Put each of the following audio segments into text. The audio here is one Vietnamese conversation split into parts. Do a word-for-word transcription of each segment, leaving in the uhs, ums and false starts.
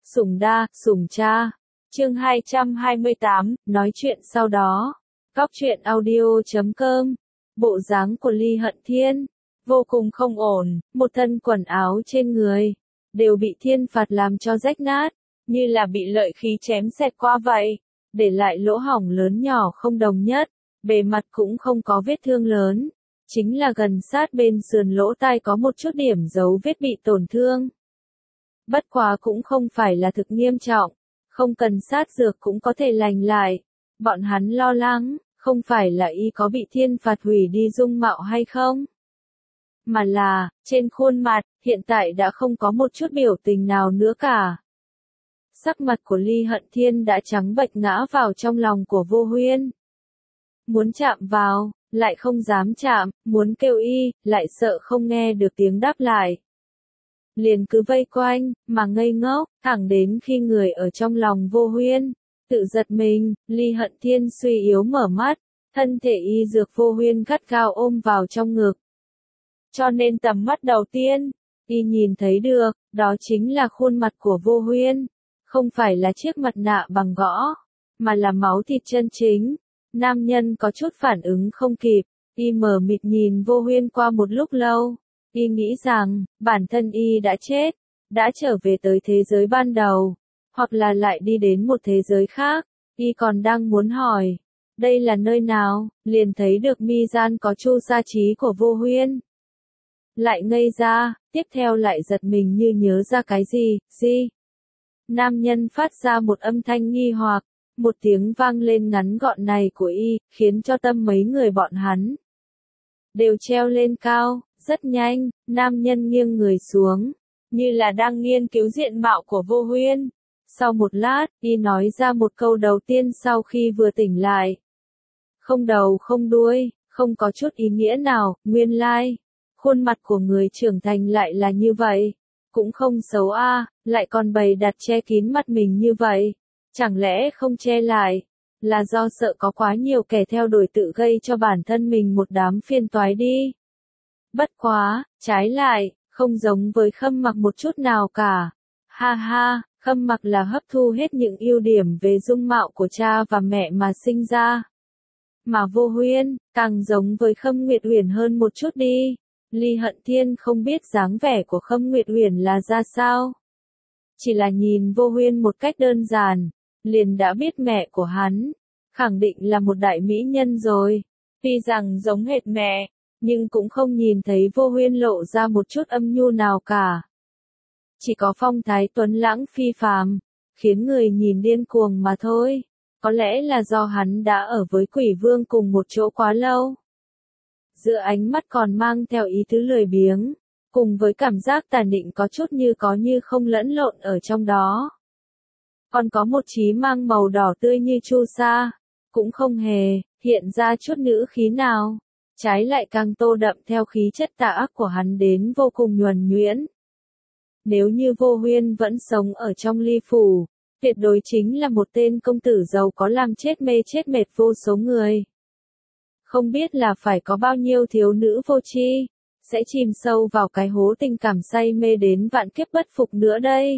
Sủng đa, sủng cha. Chương hai trăm hai mươi tám, nói chuyện sau đó. Góc truyện audio chấm com. Bộ dáng của Ly Hận Thiên vô cùng không ổn, một thân quần áo trên người đều bị thiên phạt làm cho rách nát, như là bị lợi khí chém xẹt qua vậy, để lại lỗ hổng lớn nhỏ không đồng nhất, bề mặt cũng không có vết thương lớn, chính là gần sát bên sườn lỗ tai có một chút điểm dấu vết bị tổn thương. Bất quá cũng không phải là thực nghiêm trọng, không cần sát dược cũng có thể lành lại. Bọn hắn lo lắng, không phải là y có bị thiên phạt hủy đi dung mạo hay không, mà là, trên khuôn mặt, hiện tại đã không có một chút biểu tình nào nữa cả. Sắc mặt của Ly Hận Thiên đã trắng bệch ngã vào trong lòng của Vô Huyên. Muốn chạm vào, lại không dám chạm, muốn kêu y, lại sợ không nghe được tiếng đáp lại. Liền cứ vây quanh, mà ngây ngốc, thẳng đến khi người ở trong lòng Vô Huyên tự giật mình, Ly Hận Thiên suy yếu mở mắt, thân thể y dược Vô Huyên gắt gao ôm vào trong ngực. Cho nên tầm mắt đầu tiên, y nhìn thấy được, đó chính là khuôn mặt của Vô Huyên, không phải là chiếc mặt nạ bằng gõ, mà là máu thịt chân chính. Nam nhân có chút phản ứng không kịp, y mờ mịt nhìn Vô Huyên qua một lúc lâu, y nghĩ rằng, bản thân y đã chết, đã trở về tới thế giới ban đầu, hoặc là lại đi đến một thế giới khác, y còn đang muốn hỏi, đây là nơi nào, liền thấy được mi gian có chu sa trí của Vô Huyên. Lại ngây ra, tiếp theo lại giật mình như nhớ ra cái gì, gì? Nam nhân phát ra một âm thanh nghi hoặc, một tiếng vang lên ngắn gọn này của y, khiến cho tâm mấy người bọn hắn đều treo lên cao, rất nhanh, nam nhân nghiêng người xuống, như là đang nghiên cứu diện mạo của Vô Huyên. Sau một lát, y nói ra một câu đầu tiên sau khi vừa tỉnh lại. Không đầu không đuôi, không có chút ý nghĩa nào, nguyên lai. Khuôn mặt của người trưởng thành lại là như vậy. Cũng không xấu a, à, lại còn bày đặt che kín mặt mình như vậy. Chẳng lẽ không che lại, là do sợ có quá nhiều kẻ theo đuổi tự gây cho bản thân mình một đám phiền toái đi. Bất quá, trái lại, không giống với Khâm Mặc một chút nào cả. Ha ha, Khâm Mặc là hấp thu hết những ưu điểm về dung mạo của cha và mẹ mà sinh ra. Mà Vô Huyên, càng giống với Khâm Nguyệt Huyền hơn một chút đi. Ly Hận Thiên không biết dáng vẻ của Khâm Nguyệt Huyền là ra sao. Chỉ là nhìn Vô Huyên một cách đơn giản, liền đã biết mẹ của hắn, khẳng định là một đại mỹ nhân rồi. Tuy rằng giống hệt mẹ, nhưng cũng không nhìn thấy Vô Huyên lộ ra một chút âm nhu nào cả. Chỉ có phong thái tuấn lãng phi phàm, khiến người nhìn điên cuồng mà thôi. Có lẽ là do hắn đã ở với Quỷ Vương cùng một chỗ quá lâu. Giữa ánh mắt còn mang theo ý tứ lười biếng, cùng với cảm giác tàn định có chút như có như không lẫn lộn ở trong đó. Còn có một trí mang màu đỏ tươi như chu sa, cũng không hề hiện ra chút nữ khí nào, trái lại càng tô đậm theo khí chất tà ác của hắn đến vô cùng nhuần nhuyễn. Nếu như Vô Huyên vẫn sống ở trong Ly phủ, tuyệt đối chính là một tên công tử giàu có làm chết mê chết mệt vô số người. Không biết là phải có bao nhiêu thiếu nữ vô tri sẽ chìm sâu vào cái hố tình cảm say mê đến vạn kiếp bất phục nữa đây.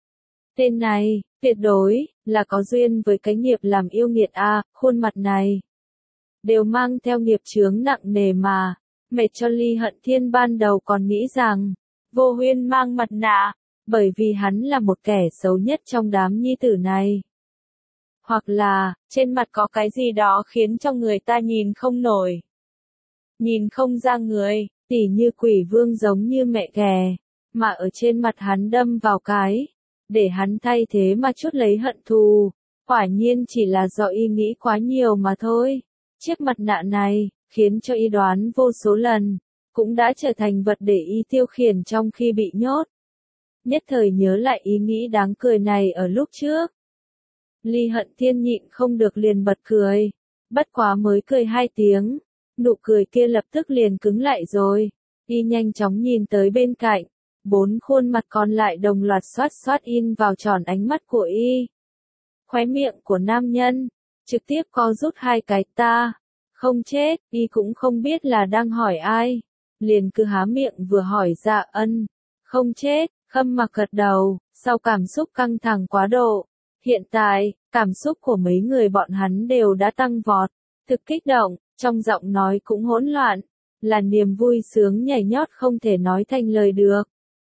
Tên này, tuyệt đối, là có duyên với cái nghiệp làm yêu nghiệt a, à, khuôn mặt này đều mang theo nghiệp chướng nặng nề mà, mệt cho Ly Hận Thiên ban đầu còn nghĩ rằng, Vô Huyên mang mặt nạ, bởi vì hắn là một kẻ xấu nhất trong đám nhi tử này. Hoặc là, trên mặt có cái gì đó khiến cho người ta nhìn không nổi. Nhìn không ra người, tỉ như Quỷ Vương giống như mẹ ghẻ, mà ở trên mặt hắn đâm vào cái, để hắn thay thế mà chút lấy hận thù, quả nhiên chỉ là do y nghĩ quá nhiều mà thôi. Chiếc mặt nạ này, khiến cho y đoán vô số lần, cũng đã trở thành vật để y tiêu khiển trong khi bị nhốt. Nhất thời nhớ lại ý nghĩ đáng cười này ở lúc trước. Ly Hận Thiên nhịn không được liền bật cười, bất quá mới cười hai tiếng, nụ cười kia lập tức liền cứng lại rồi, y nhanh chóng nhìn tới bên cạnh, bốn khuôn mặt còn lại đồng loạt xoát xoát in vào tròn ánh mắt của y. Khóe miệng của nam nhân, trực tiếp co rút hai cái ta, không chết, y cũng không biết là đang hỏi ai, liền cứ há miệng vừa hỏi ra ân, không chết, Khâm Mặc gật đầu, Sau cảm xúc căng thẳng quá độ, hiện tại, cảm xúc của mấy người bọn hắn đều đã tăng vọt, thực kích động, trong giọng nói cũng hỗn loạn, là niềm vui sướng nhảy nhót không thể nói thành lời được.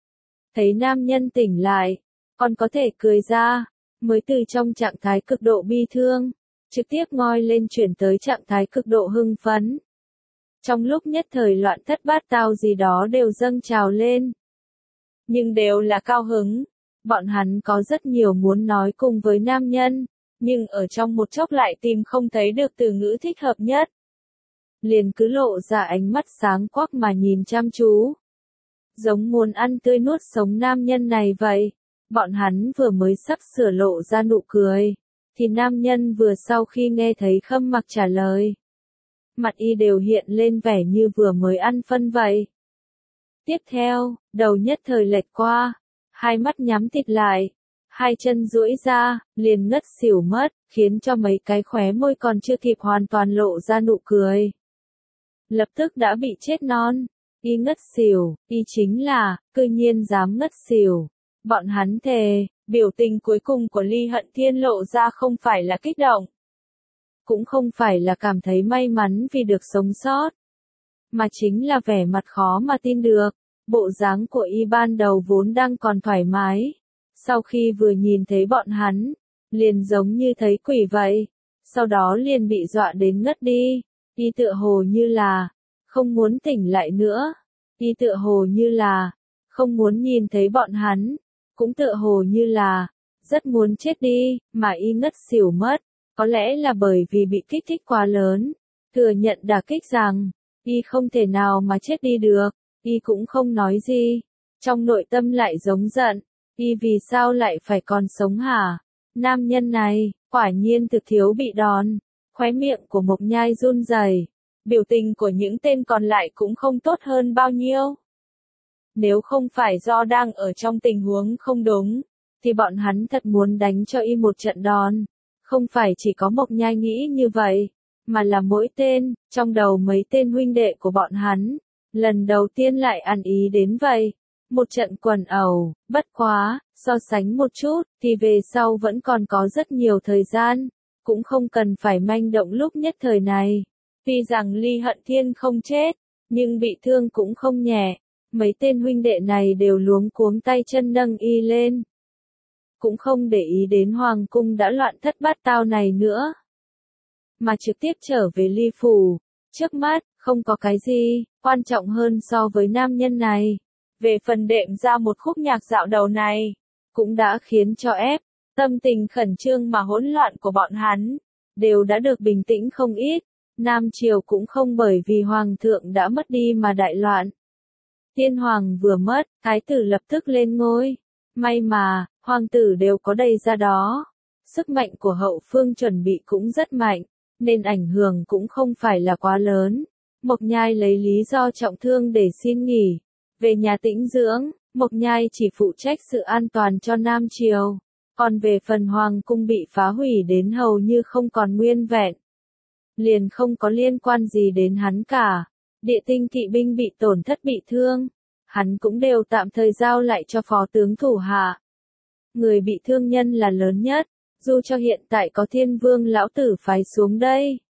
Thấy nam nhân tỉnh lại, còn có thể cười ra, mới từ trong trạng thái cực độ bi thương, trực tiếp ngoi lên chuyển tới trạng thái cực độ hưng phấn. Trong lúc nhất thời loạn thất bát tao gì đó đều dâng trào lên. Nhưng đều là cao hứng, bọn hắn có rất nhiều muốn nói cùng với nam nhân, nhưng ở trong một chốc lại tìm không thấy được từ ngữ thích hợp nhất. Liền cứ lộ ra ánh mắt sáng quắc mà nhìn chăm chú. Giống muốn ăn tươi nuốt sống nam nhân này vậy. Bọn hắn vừa mới sắp sửa lộ ra nụ cười, thì nam nhân vừa sau khi nghe thấy Khâm Mặc trả lời. Mặt y đều hiện lên vẻ như vừa mới ăn phân vậy. Tiếp theo, đầu nhất thời lệch qua, hai mắt nhắm thịt lại, hai chân duỗi ra, liền ngất xỉu mất, khiến cho mấy cái khóe môi còn chưa kịp hoàn toàn lộ ra nụ cười. Lập tức đã bị chết non, y ngất xỉu, y chính là, cư nhiên dám ngất xỉu. Bọn hắn thề, biểu tình cuối cùng của Ly Hận Thiên lộ ra không phải là kích động, cũng không phải là cảm thấy may mắn vì được sống sót, mà chính là vẻ mặt khó mà tin được. Bộ dáng của y ban đầu vốn đang còn thoải mái, sau khi vừa nhìn thấy bọn hắn, liền giống như thấy quỷ vậy, sau đó liền bị dọa đến ngất đi. Y tựa hồ như là không muốn tỉnh lại nữa, y tựa hồ như là không muốn nhìn thấy bọn hắn, cũng tựa hồ như là rất muốn chết đi, mà y ngất xỉu mất, có lẽ là bởi vì bị kích thích quá lớn, thừa nhận đả kích rằng y không thể nào mà chết đi được, y cũng không nói gì, trong nội tâm lại giống giận, y vì sao lại phải còn sống hả? Nam nhân này, quả nhiên thực thiếu bị đòn. Khóe miệng của Mộc Nhai run rẩy, biểu tình của những tên còn lại cũng không tốt hơn bao nhiêu. Nếu không phải do đang ở trong tình huống không đúng, thì bọn hắn thật muốn đánh cho y một trận đòn. Không phải chỉ có Mộc Nhai nghĩ như vậy, mà là mỗi tên, trong đầu mấy tên huynh đệ của bọn hắn, lần đầu tiên lại ăn ý đến vậy. Một trận quần ẩu, bất quá, so sánh một chút, thì về sau vẫn còn có rất nhiều thời gian, cũng không cần phải manh động lúc nhất thời này. Tuy rằng Ly Hận Thiên không chết, nhưng bị thương cũng không nhẹ, mấy tên huynh đệ này đều luống cuống tay chân nâng y lên. Cũng không để ý đến hoàng cung đã loạn thất bát tao này nữa, mà trực tiếp trở về Ly Phủ. Trước mắt, không có cái gì quan trọng hơn so với nam nhân này. Về phần đệm ra một khúc nhạc dạo đầu này, cũng đã khiến cho ép, tâm tình khẩn trương mà hỗn loạn của bọn hắn, đều đã được bình tĩnh không ít. Nam Triều cũng không bởi vì Hoàng thượng đã mất đi mà đại loạn. Tiên Hoàng vừa mất, Thái tử lập tức lên ngôi. May mà, Hoàng tử đều có đầy ra đó. Sức mạnh của hậu phương chuẩn bị cũng rất mạnh, nên ảnh hưởng cũng không phải là quá lớn. Mộc Nhai lấy lý do trọng thương để xin nghỉ. Về nhà tĩnh dưỡng, Mộc Nhai chỉ phụ trách sự an toàn cho Nam Triều. Còn về phần Hoàng cung bị phá hủy đến hầu như không còn nguyên vẹn, liền không có liên quan gì đến hắn cả. Địa tinh kỵ binh bị tổn thất bị thương, hắn cũng đều tạm thời giao lại cho phó tướng thủ hạ. Người bị thương nhân là lớn nhất, dù cho hiện tại có Thiên Vương lão tử phái xuống đây,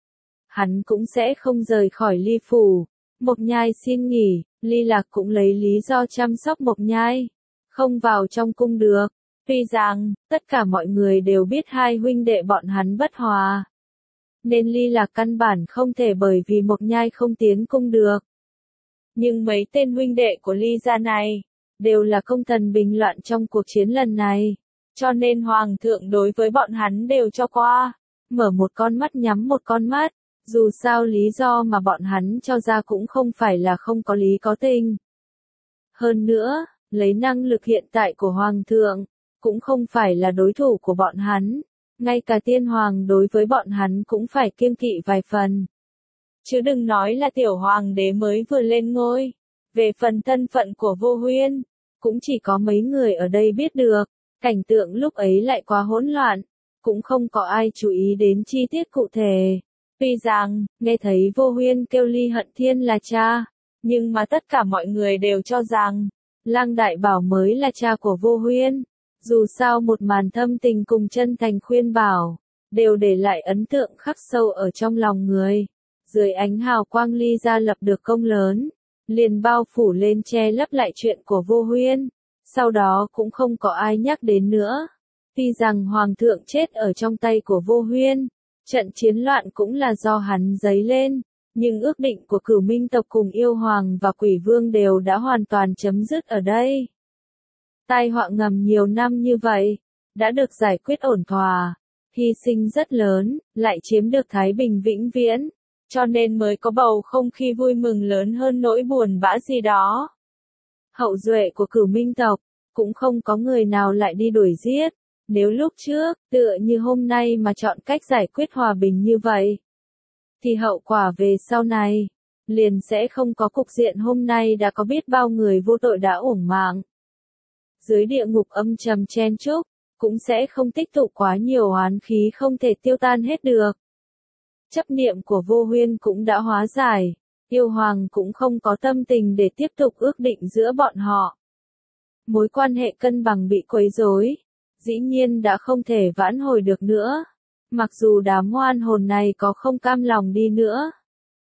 hắn cũng sẽ không rời khỏi Ly Phủ. Mộc Nhai xin nghỉ, Ly Lạc cũng lấy lý do chăm sóc Mộc Nhai, không vào trong cung được. Tuy rằng, tất cả mọi người đều biết hai huynh đệ bọn hắn bất hòa, nên Ly Lạc căn bản không thể bởi vì Mộc Nhai không tiến cung được. Nhưng mấy tên huynh đệ của Ly gia này, đều là công thần bình loạn trong cuộc chiến lần này, cho nên Hoàng thượng đối với bọn hắn đều cho qua, mở một con mắt nhắm một con mắt. Dù sao lý do mà bọn hắn cho ra cũng không phải là không có lý có tình. Hơn nữa, lấy năng lực hiện tại của Hoàng thượng, cũng không phải là đối thủ của bọn hắn. Ngay cả Tiên Hoàng đối với bọn hắn cũng phải kiêng kỵ vài phần. Chứ đừng nói là tiểu hoàng đế mới vừa lên ngôi. Về phần thân phận của Vô Huyên, cũng chỉ có mấy người ở đây biết được. Cảnh tượng lúc ấy lại quá hỗn loạn, cũng không có ai chú ý đến chi tiết cụ thể. Tuy rằng, nghe thấy Vô Huyên kêu Ly Hận Thiên là cha, nhưng mà tất cả mọi người đều cho rằng, Lăng Đại Bảo mới là cha của Vô Huyên. Dù sao một màn thâm tình cùng chân thành khuyên bảo, đều để lại ấn tượng khắc sâu ở trong lòng người. Dưới ánh hào quang Ly gia lập được công lớn, liền bao phủ lên che lấp lại chuyện của Vô Huyên. Sau đó cũng không có ai nhắc đến nữa. Tuy rằng Hoàng thượng chết ở trong tay của Vô Huyên, trận chiến loạn cũng là do hắn giấy lên, nhưng ước định của Cửu Minh tộc cùng Yêu Hoàng và Quỷ Vương đều đã hoàn toàn chấm dứt ở đây. Tai họa ngầm nhiều năm như vậy, đã được giải quyết ổn thỏa, hy sinh rất lớn, lại chiếm được thái bình vĩnh viễn, cho nên mới có bầu không khí vui mừng lớn hơn nỗi buồn bã gì đó. Hậu duệ của Cửu Minh tộc, cũng không có người nào lại đi đuổi giết, nếu lúc trước, tựa như hôm nay mà chọn cách giải quyết hòa bình như vậy, thì hậu quả về sau này, liền sẽ không có cục diện hôm nay đã có biết bao người vô tội đã uổng mạng. Dưới địa ngục âm trầm chen chúc, cũng sẽ không tích tụ quá nhiều oán khí không thể tiêu tan hết được. Chấp niệm của Vô Huyên cũng đã hóa giải, Yêu Hoàng cũng không có tâm tình để tiếp tục ước định giữa bọn họ. Mối quan hệ cân bằng bị quấy rối, dĩ nhiên đã không thể vãn hồi được nữa. Mặc dù đám ngoan hồn này có không cam lòng đi nữa,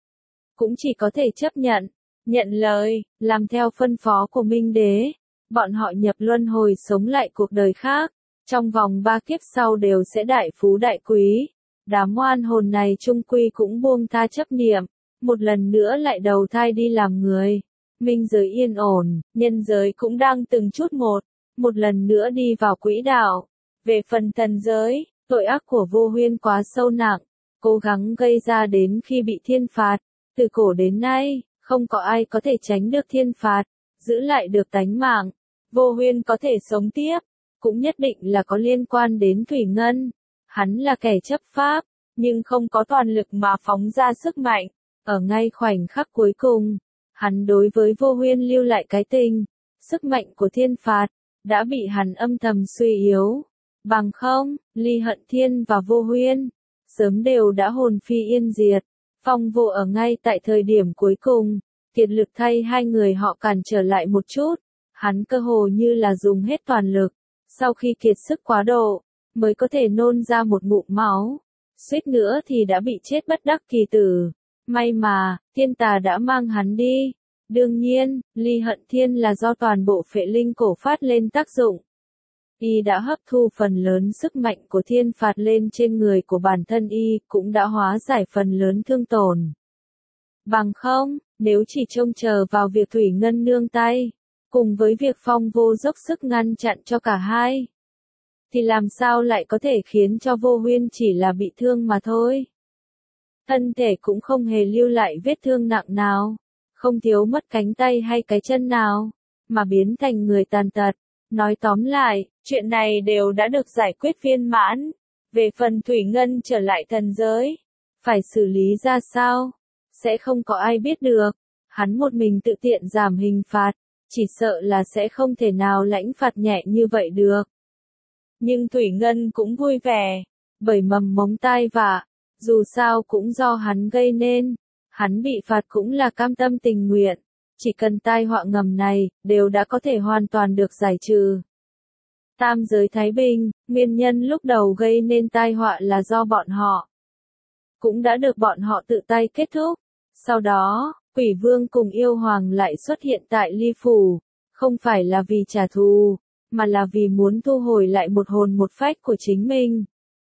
cũng chỉ có thể chấp nhận, nhận lời, làm theo phân phó của Minh Đế. Bọn họ nhập luân hồi sống lại cuộc đời khác, trong vòng ba kiếp sau đều sẽ đại phú đại quý. Đám ngoan hồn này chung quy cũng buông tha chấp niệm, một lần nữa lại đầu thai đi làm người. Minh giới yên ổn, nhân giới cũng đang từng chút một, một lần nữa đi vào quỹ đạo. Về phần thần giới, tội ác của Vô Huyên quá sâu nặng, cố gắng gây ra đến khi bị thiên phạt. Từ cổ đến nay, không có ai có thể tránh được thiên phạt, giữ lại được tánh mạng. Vô Huyên có thể sống tiếp, cũng nhất định là có liên quan đến Thủy Ngân. Hắn là kẻ chấp pháp, nhưng không có toàn lực mà phóng ra sức mạnh. Ở ngay khoảnh khắc cuối cùng, hắn đối với Vô Huyên lưu lại cái tình, sức mạnh của thiên phạt, đã bị hắn âm thầm suy yếu. Bằng không, Ly Hận Thiên và Vô Huyên, sớm đều đã hồn phi yên diệt. Phong Vô ở ngay tại thời điểm cuối cùng, kiệt lực thay hai người họ cản trở lại một chút. Hắn cơ hồ như là dùng hết toàn lực, sau khi kiệt sức quá độ, mới có thể nôn ra một ngụm máu. Suýt nữa thì đã bị chết bất đắc kỳ tử. May mà, thiên tà đã mang hắn đi. Đương nhiên, Ly Hận Thiên là do toàn bộ phệ linh cổ phát lên tác dụng. Y đã hấp thu phần lớn sức mạnh của thiên phạt lên trên người của bản thân Y, cũng đã hóa giải phần lớn thương tổn. Bằng không, nếu chỉ trông chờ vào việc Thủy Ngân nương tay, cùng với việc Phong Vô dốc sức ngăn chặn cho cả hai, thì làm sao lại có thể khiến cho Vô Huyên chỉ là bị thương mà thôi. Thân thể cũng không hề lưu lại vết thương nặng nào, không thiếu mất cánh tay hay cái chân nào, mà biến thành người tàn tật. Nói tóm lại, chuyện này đều đã được giải quyết viên mãn. Về phần Thủy Ngân trở lại thần giới, phải xử lý ra sao, sẽ không có ai biết được. Hắn một mình tự tiện giảm hình phạt, chỉ sợ là sẽ không thể nào lãnh phạt nhẹ như vậy được. Nhưng Thủy Ngân cũng vui vẻ, bởi mầm mống tai vạ, dù sao cũng do hắn gây nên, hắn bị phạt cũng là cam tâm tình nguyện, chỉ cần tai họa ngầm này, đều đã có thể hoàn toàn được giải trừ. Tam giới Thái Bình, nguyên nhân lúc đầu gây nên tai họa là do bọn họ, cũng đã được bọn họ tự tay kết thúc. Sau đó, Quỷ Vương cùng Yêu Hoàng lại xuất hiện tại Ly Phủ, không phải là vì trả thù, mà là vì muốn thu hồi lại một hồn một phách của chính mình.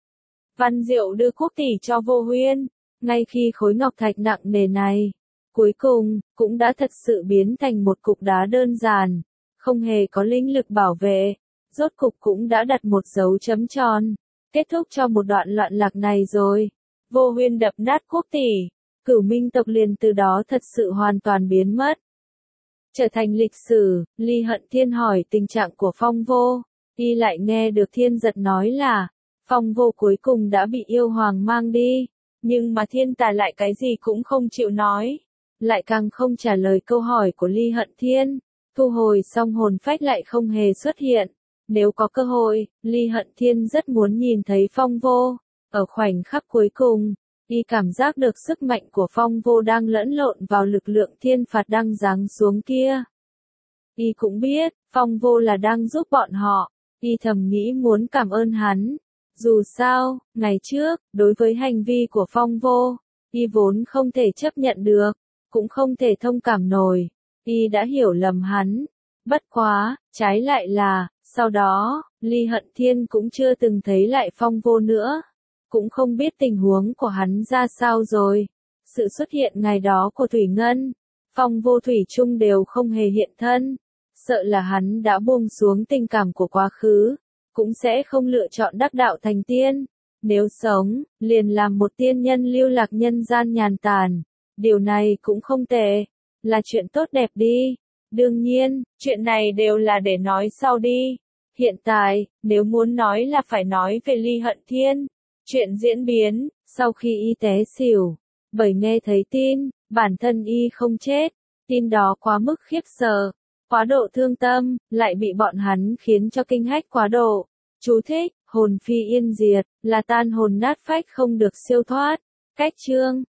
Văn Diệu đưa quốc tỷ cho Vô Huyên, ngay khi khối ngọc thạch nặng nề này, cuối cùng, cũng đã thật sự biến thành một cục đá đơn giản, không hề có linh lực bảo vệ, rốt cục cũng đã đặt một dấu chấm tròn, kết thúc cho một đoạn loạn lạc này rồi. Vô Huyên đập nát quốc tỷ, Cửu Minh tộc liền từ đó thật sự hoàn toàn biến mất. Trở thành lịch sử, Ly Hận Thiên hỏi tình trạng của Phong Vô, y lại nghe được Thiên Giật nói là, Phong Vô cuối cùng đã bị Yêu Hoàng mang đi, nhưng mà Thiên Tà lại cái gì cũng không chịu nói, lại càng không trả lời câu hỏi của Ly Hận Thiên, thu hồi xong hồn phách lại không hề xuất hiện. Nếu có cơ hội, Ly Hận Thiên rất muốn nhìn thấy Phong Vô. Ở khoảnh khắc cuối cùng, y cảm giác được sức mạnh của Phong Vô đang lẫn lộn vào lực lượng thiên phạt đang giáng xuống kia. Y cũng biết, Phong Vô là đang giúp bọn họ. Y thầm nghĩ muốn cảm ơn hắn. Dù sao, ngày trước, đối với hành vi của Phong Vô, Y vốn không thể chấp nhận được, cũng không thể thông cảm nổi. Y đã hiểu lầm hắn. Bất quá, trái lại là, sau đó, Ly Hận Thiên cũng chưa từng thấy lại Phong Vô nữa. Cũng không biết tình huống của hắn ra sao rồi. Sự xuất hiện ngày đó của Thủy Ngân, Phong Vô thủy chung đều không hề hiện thân. Sợ là hắn đã buông xuống tình cảm của quá khứ, cũng sẽ không lựa chọn đắc đạo thành tiên. Nếu sống, liền làm một tiên nhân lưu lạc nhân gian nhàn tản. Điều này cũng không tệ, là chuyện tốt đẹp đi. Đương nhiên, chuyện này đều là để nói sau đi. Hiện tại, nếu muốn nói là phải nói về Ly Hận Thiên. Chuyện diễn biến, sau khi Y té xỉu, bởi nghe thấy tin, bản thân Y không chết. Tin đó quá mức khiếp sợ, quá độ thương tâm, lại bị bọn hắn khiến cho kinh hách quá độ. Chú thích, hồn phi yên diệt, là tan hồn nát phách không được siêu thoát. Cách chương